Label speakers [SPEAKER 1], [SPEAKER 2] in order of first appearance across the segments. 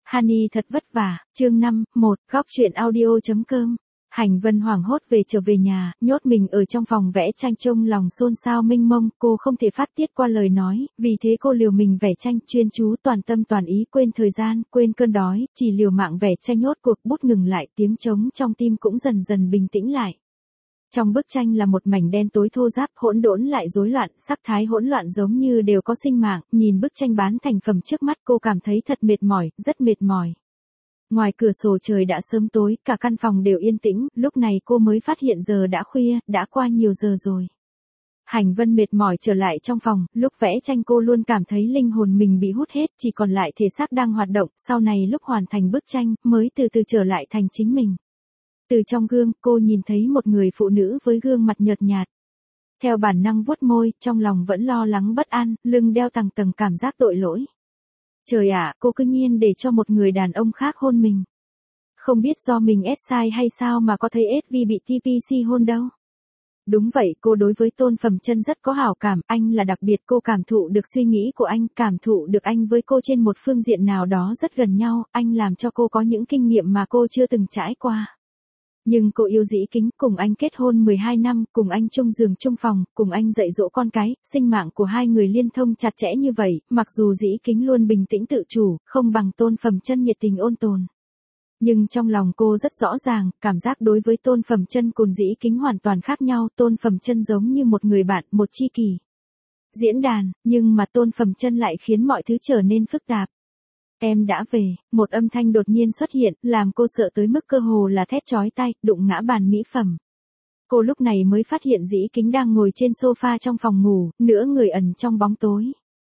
[SPEAKER 1] Honey thật vất vả, chương 5, 1, góc truyện audio.com. Hành Vân hoảng hốt trở về nhà, nhốt mình ở trong phòng vẽ tranh trông lòng xôn xao mênh mông, cô không thể phát tiết qua lời nói, vì thế cô liều mình vẽ tranh, chuyên chú toàn tâm toàn ý, quên thời gian, quên cơn đói, chỉ liều mạng vẽ tranh nhốt cuộc bút ngừng lại, tiếng trống trong tim cũng dần dần bình tĩnh lại. Trong bức tranh là một mảnh đen tối thô ráp, hỗn độn lại rối loạn, sắc thái hỗn loạn giống như đều có sinh mạng, nhìn bức tranh bán thành phẩm trước mắt cô cảm thấy thật mệt mỏi, rất mệt mỏi. Ngoài cửa sổ trời đã sớm tối, cả căn phòng đều yên tĩnh, lúc này cô mới phát hiện giờ đã khuya, đã qua nhiều giờ rồi. Hành Vân mệt mỏi trở lại trong phòng, lúc vẽ tranh cô luôn cảm thấy linh hồn mình bị hút hết, chỉ còn lại thể xác đang hoạt động, sau này lúc hoàn thành bức tranh, mới từ từ trở lại thành chính mình. Từ trong gương, cô nhìn thấy một người phụ nữ với gương mặt nhợt nhạt. Theo bản năng vuốt môi, trong lòng vẫn lo lắng bất an, lưng đeo tầng tầng cảm giác tội lỗi. Trời ạ, cô cứ nhiên để cho một người đàn ông khác hôn mình. Không biết do mình sai hay sao mà có thấy SV bị TPC hôn đâu. Đúng vậy, cô đối với Tôn Phẩm Chân rất có hảo cảm, anh là đặc biệt, cô cảm thụ được suy nghĩ của anh, cảm thụ được anh với cô trên một phương diện nào đó rất gần nhau, anh làm cho cô có những kinh nghiệm mà cô chưa từng trải qua. Nhưng cô yêu Dĩ Kính, cùng anh kết hôn 12 năm, cùng anh chung giường chung phòng, cùng anh dạy dỗ con cái, sinh mạng của hai người liên thông chặt chẽ như vậy, mặc dù Dĩ Kính luôn bình tĩnh tự chủ, không bằng Tôn Phẩm Chân nhiệt tình ôn tồn. Nhưng trong lòng cô rất rõ ràng, cảm giác đối với Tôn Phẩm Chân cùng Dĩ Kính hoàn toàn khác nhau, Tôn Phẩm Chân giống như một người bạn, một tri kỷ. Diễn đàn, nhưng mà Tôn Phẩm Chân lại khiến mọi thứ trở nên phức tạp. Em đã về, một âm thanh đột nhiên xuất hiện, làm cô sợ tới mức cơ hồ là thét chói tai, đụng ngã bàn mỹ phẩm. Cô lúc này mới phát hiện Dĩ Kính đang ngồi trên sofa trong phòng ngủ, nửa người ẩn trong bóng tối.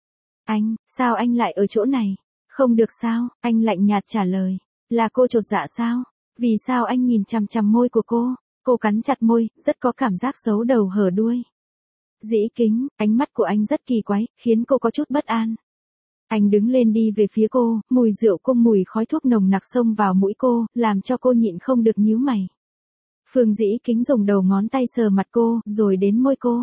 [SPEAKER 1] Anh, sao anh lại ở chỗ này? Không được sao, anh lạnh nhạt trả lời. Là cô chột dạ sao? Vì sao anh nhìn chằm chằm môi của cô? Cô cắn chặt môi, rất có cảm giác giấu đầu hở đuôi. Dĩ Kính, ánh mắt của anh rất kỳ quái, khiến cô có chút bất an. Anh đứng lên đi về phía cô, mùi rượu cùng mùi khói thuốc nồng nặc xông vào mũi cô, làm cho cô nhịn không được nhíu mày. Phương Dĩ Kính dùng đầu ngón tay sờ mặt cô, rồi đến môi cô.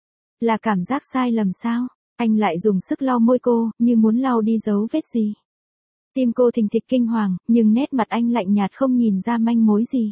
[SPEAKER 1] Là cảm giác sai lầm sao? Anh lại dùng sức lau môi cô, như muốn lau đi dấu vết gì. Tim cô thình thịch kinh hoàng, nhưng nét mặt anh lạnh nhạt không nhìn ra manh mối gì.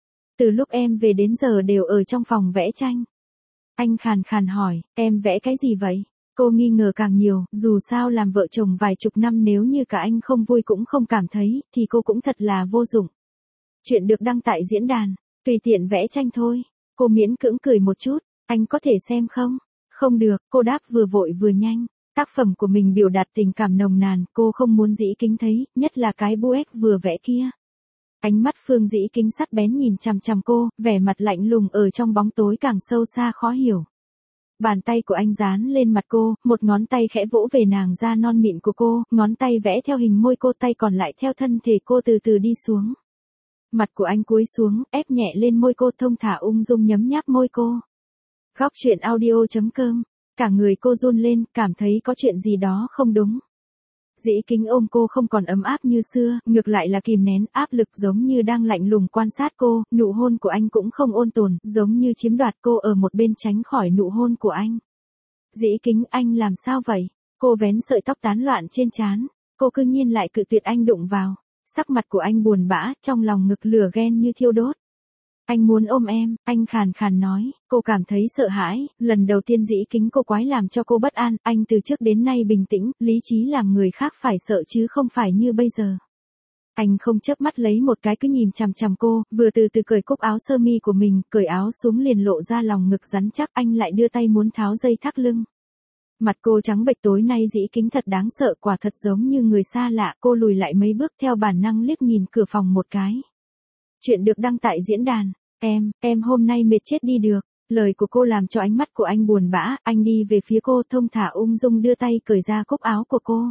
[SPEAKER 1] Từ lúc em về đến giờ đều ở trong phòng vẽ tranh. Anh khàn khàn hỏi, em vẽ cái gì vậy? Cô nghi ngờ càng nhiều, dù sao làm vợ chồng vài chục năm nếu như cả anh không vui cũng không cảm thấy, thì cô cũng thật là vô dụng. Chuyện được đăng tại diễn đàn, tùy tiện vẽ tranh thôi. Cô miễn cưỡng cười một chút, anh có thể xem không? Không được, cô đáp vừa vội vừa nhanh. Tác phẩm của mình biểu đạt tình cảm nồng nàn, cô không muốn Dĩ Kính thấy, nhất là cái búa vừa vẽ kia. Ánh mắt Phương Dĩ Kính sắc bén nhìn chằm chằm cô, vẻ mặt lạnh lùng ở trong bóng tối càng sâu xa khó hiểu. Bàn tay của anh dán lên mặt cô, một ngón tay khẽ vỗ về nàng da non mịn của cô, ngón tay vẽ theo hình môi cô, tay còn lại theo thân thể cô từ từ đi xuống. Mặt của anh cúi xuống, ép nhẹ lên môi cô, thông thả ung dung nhấm nháp môi cô. Góc truyện audio.com. Cả người cô run lên, cảm thấy có chuyện gì đó không đúng. Dĩ Kính ôm cô không còn ấm áp như xưa, ngược lại là kìm nén áp lực giống như đang lạnh lùng quan sát cô, nụ hôn của anh cũng không ôn tồn, giống như chiếm đoạt cô ở một bên tránh khỏi nụ hôn của anh. Dĩ Kính, anh làm sao vậy? Cô vén sợi tóc tán loạn trên trán, cô cư nhiên lại cự tuyệt anh đụng vào. Sắc mặt của anh buồn bã, trong lòng ngực lửa ghen như thiêu đốt. Anh muốn ôm em, anh khàn khàn nói, cô cảm thấy sợ hãi, lần đầu tiên Dĩ Kính cô quái làm cho cô bất an, anh từ trước đến nay bình tĩnh, lý trí làm người khác phải sợ chứ không phải như bây giờ. Anh không chớp mắt lấy một cái cứ nhìn chằm chằm cô, vừa từ từ cởi cúc áo sơ mi của mình, cởi áo xuống liền lộ ra lòng ngực rắn chắc, anh lại đưa tay muốn tháo dây thắt lưng. Mặt cô trắng bệch, tối nay Dĩ Kính thật đáng sợ, quả thật giống như người xa lạ, cô lùi lại mấy bước theo bản năng liếc nhìn cửa phòng một cái. Chuyện được đăng tại diễn đàn. Em hôm nay mệt chết đi được. Lời của cô làm cho ánh mắt của anh buồn bã, anh đi về phía cô thông thả ung dung đưa tay cởi ra cúc áo của cô.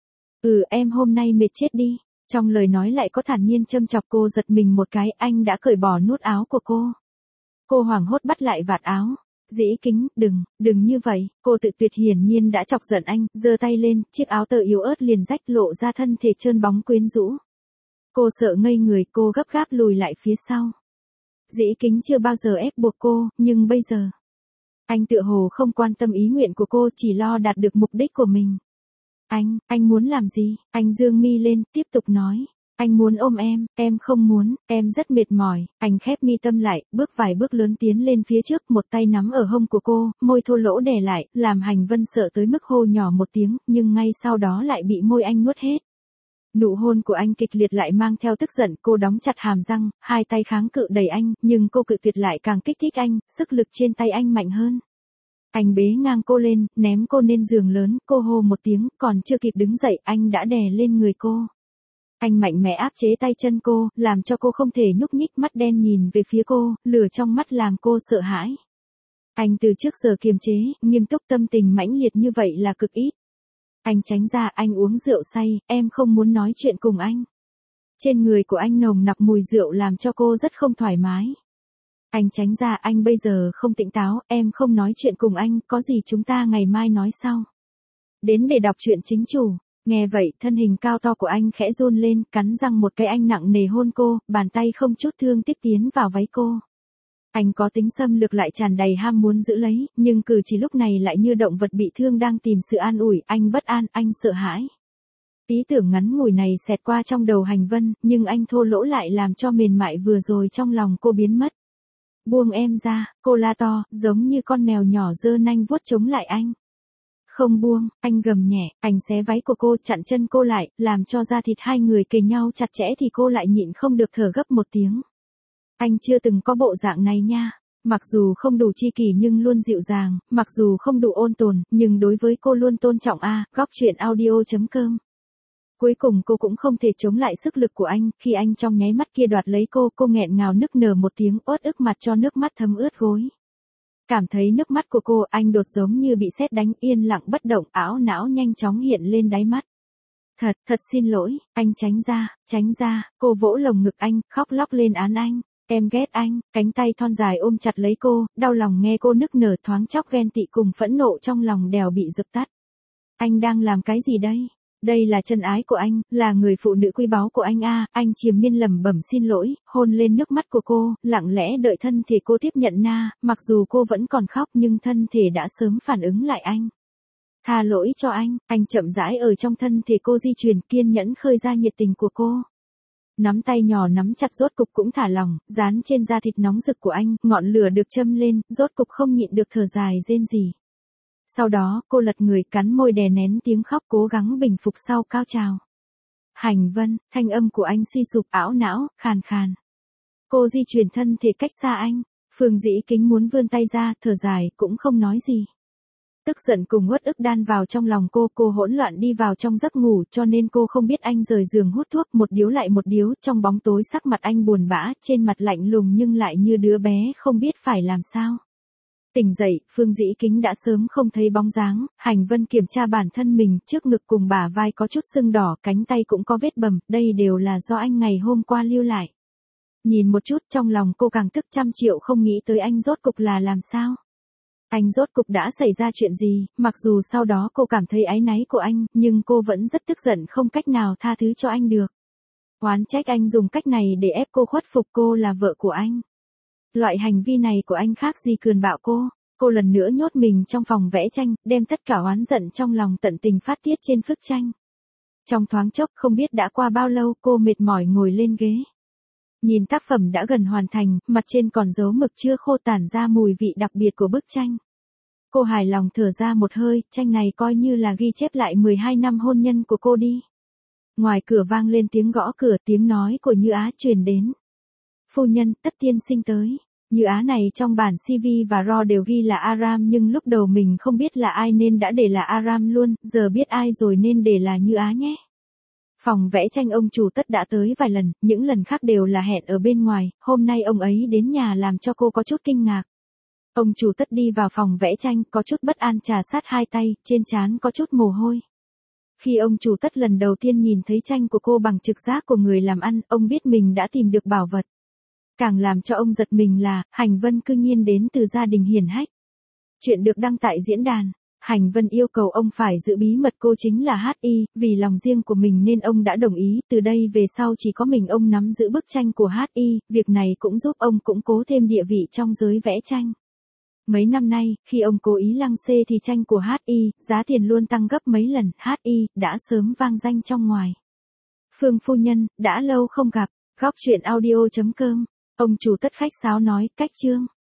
[SPEAKER 1] Em hôm nay mệt chết đi. Trong lời nói lại có thản nhiên châm chọc cô, giật mình một cái, anh đã cởi bỏ nút áo của cô. Cô hoảng hốt bắt lại vạt áo. Dĩ Kính, đừng như vậy, cô tự tuyệt, hiển nhiên đã chọc giận anh, giơ tay lên, chiếc áo tơ yếu ớt liền rách lộ ra thân thể trơn bóng quyến rũ. Cô sợ ngây người, cô gấp gáp lùi lại phía sau. Dĩ Kính chưa bao giờ ép buộc cô, nhưng bây giờ, anh tựa hồ không quan tâm ý nguyện của cô, chỉ lo đạt được mục đích của mình. Anh muốn làm gì? Anh dương mi lên, tiếp tục nói. Anh muốn ôm em không muốn, em rất mệt mỏi, anh khép mi tâm lại, bước vài bước lớn tiến lên phía trước, một tay nắm ở hông của cô, môi thô lỗ đè lại, làm Hành Vân sợ tới mức hô nhỏ một tiếng, nhưng ngay sau đó lại bị môi anh nuốt hết. Nụ hôn của anh kịch liệt lại mang theo tức giận, cô đóng chặt hàm răng, hai tay kháng cự đẩy anh, nhưng cô cự tuyệt lại càng kích thích anh, sức lực trên tay anh mạnh hơn. Anh bế ngang cô lên, ném cô lên giường lớn, cô hô một tiếng, còn chưa kịp đứng dậy, anh đã đè lên người cô. Anh mạnh mẽ áp chế tay chân cô, làm cho cô không thể nhúc nhích, mắt đen nhìn về phía cô, lửa trong mắt làm cô sợ hãi. Anh từ trước giờ kiềm chế, nghiêm túc, tâm tình mãnh liệt như vậy là cực ít. Anh tránh ra, anh uống rượu say, em không muốn nói chuyện cùng anh. Trên người của anh nồng nặc mùi rượu làm cho cô rất không thoải mái. Anh tránh ra, anh bây giờ không tỉnh táo, em không nói chuyện cùng anh, có gì chúng ta ngày mai nói sau. Đến để đọc truyện chính chủ. Nghe vậy, thân hình cao to của anh khẽ run lên, cắn răng một cái, anh nặng nề hôn cô, bàn tay không chút thương tiếc tiến vào váy cô. Anh có tính xâm lược lại tràn đầy ham muốn giữ lấy, nhưng cử chỉ lúc này lại như động vật bị thương đang tìm sự an ủi, anh bất an, anh sợ hãi. Ý tưởng ngắn ngủi này xẹt qua trong đầu Hành Vân, nhưng anh thô lỗ lại làm cho mềm mại vừa rồi trong lòng cô biến mất. Buông em ra, cô la to, giống như con mèo nhỏ giơ nanh vuốt chống lại anh. Không buông, anh gầm nhẹ, anh xé váy của cô, chặn chân cô lại, làm cho da thịt hai người kề nhau chặt chẽ thì cô lại nhịn không được thở gấp một tiếng. Anh chưa từng có bộ dạng này nha. Mặc dù không đủ chi kỷ nhưng luôn dịu dàng, mặc dù không đủ ôn tồn, nhưng đối với cô luôn tôn trọng a. Góc truyện audio.com. Cuối cùng cô cũng không thể chống lại sức lực của anh, khi anh trong nháy mắt kia đoạt lấy cô nghẹn ngào nức nở một tiếng, uất ức mặt cho nước mắt thấm ướt gối. Cảm thấy nước mắt của cô, anh đột giống như bị sét đánh, yên lặng bất động, ảo não nhanh chóng hiện lên đáy mắt. Thật xin lỗi, anh tránh ra, cô vỗ lồng ngực anh, khóc lóc lên án anh. Em ghét anh, cánh tay thon dài ôm chặt lấy cô, đau lòng nghe cô nức nở, thoáng chốc ghen tị cùng phẫn nộ trong lòng đều bị dập tắt. Anh đang làm cái gì đây? Đây là chân ái của anh, là người phụ nữ quý báu của anh a. Anh triền miên lẩm bẩm xin lỗi, hôn lên nước mắt của cô, lặng lẽ đợi thân thể cô tiếp nhận mặc dù cô vẫn còn khóc nhưng thân thể đã sớm phản ứng lại anh. Tha lỗi cho anh chậm rãi ở trong thân thể cô di chuyển, kiên nhẫn khơi ra nhiệt tình của cô. Nắm tay nhỏ nắm chặt rốt cục cũng thả lỏng, dán trên da thịt nóng rực của anh, ngọn lửa được châm lên, rốt cục không nhịn được thở dài rên rỉ. Sau đó, cô lật người, cắn môi đè nén tiếng khóc, cố gắng bình phục sau cao trào. Hành Vân, thanh âm của anh suy sụp, ảo não, khàn khàn. Cô di chuyển thân thể cách xa anh, Phương Dĩ Kính muốn vươn tay ra, thở dài, cũng không nói gì. Tức giận cùng uất ức đan vào trong lòng cô hỗn loạn đi vào trong giấc ngủ, cho nên cô không biết anh rời giường hút thuốc, một điếu lại một điếu, trong bóng tối sắc mặt anh buồn bã, trên mặt lạnh lùng nhưng lại như đứa bé không biết phải làm sao. Tỉnh dậy, Phương Dĩ Kính đã sớm không thấy bóng dáng, Hành Vân kiểm tra bản thân mình, trước ngực cùng bả vai có chút sưng đỏ, cánh tay cũng có vết bầm, đây đều là do anh ngày hôm qua lưu lại. Nhìn một chút trong lòng cô càng tức, 100.000.000 không nghĩ tới anh rốt cục là làm sao. Anh rốt cục đã xảy ra chuyện gì, mặc dù sau đó cô cảm thấy áy náy của anh, nhưng cô vẫn rất tức giận không cách nào tha thứ cho anh được. Oán trách anh dùng cách này để ép cô khuất phục cô là vợ của anh. Loại hành vi này của anh khác gì cườn bạo cô lần nữa nhốt mình trong phòng vẽ tranh, đem tất cả oán giận trong lòng tận tình phát tiết trên phức tranh. Trong thoáng chốc không biết đã qua bao lâu cô mệt mỏi ngồi lên ghế. Nhìn tác phẩm đã gần hoàn thành, mặt trên còn dấu mực chưa khô tản ra mùi vị đặc biệt của bức tranh. Cô hài lòng thở ra một hơi, tranh này coi như là ghi chép lại 12 năm hôn nhân của cô đi. Ngoài cửa vang lên tiếng gõ cửa, tiếng nói của Như Á truyền đến. Phu nhân, Tất tiên sinh tới. Như Á này trong bản CV và RO đều ghi là Aram nhưng lúc đầu mình không biết là ai nên đã để là Aram luôn, giờ biết ai rồi nên để là Như Á nhé. Phòng vẽ tranh ông chủ Tất đã tới vài lần, những lần khác đều là hẹn ở bên ngoài, hôm nay ông ấy đến nhà làm cho cô có chút kinh ngạc. Ông chủ Tất đi vào phòng vẽ tranh, có chút bất an trà sát hai tay, trên trán có chút mồ hôi. Khi ông chủ Tất lần đầu tiên nhìn thấy tranh của cô bằng trực giác của người làm ăn, ông biết mình đã tìm được bảo vật. Càng làm cho ông giật mình là, Hành Vân cư nhiên đến từ gia đình hiển hách. Chuyện được đăng tại diễn đàn. Hành Vân yêu cầu ông phải giữ bí mật cô chính là HI, vì lòng riêng của mình nên ông đã đồng ý, từ đây về sau chỉ có mình ông nắm giữ bức tranh của HI, việc này cũng giúp ông củng cố thêm địa vị trong giới vẽ tranh. Mấy năm nay, khi ông cố ý lăng xê thì tranh của HI, giá tiền luôn tăng gấp mấy lần, HI, đã sớm vang danh trong ngoài. Phương phu nhân, đã lâu không gặp, góc chuyện audio.com. Ông chủ Tất khách sáo nói, cách Trương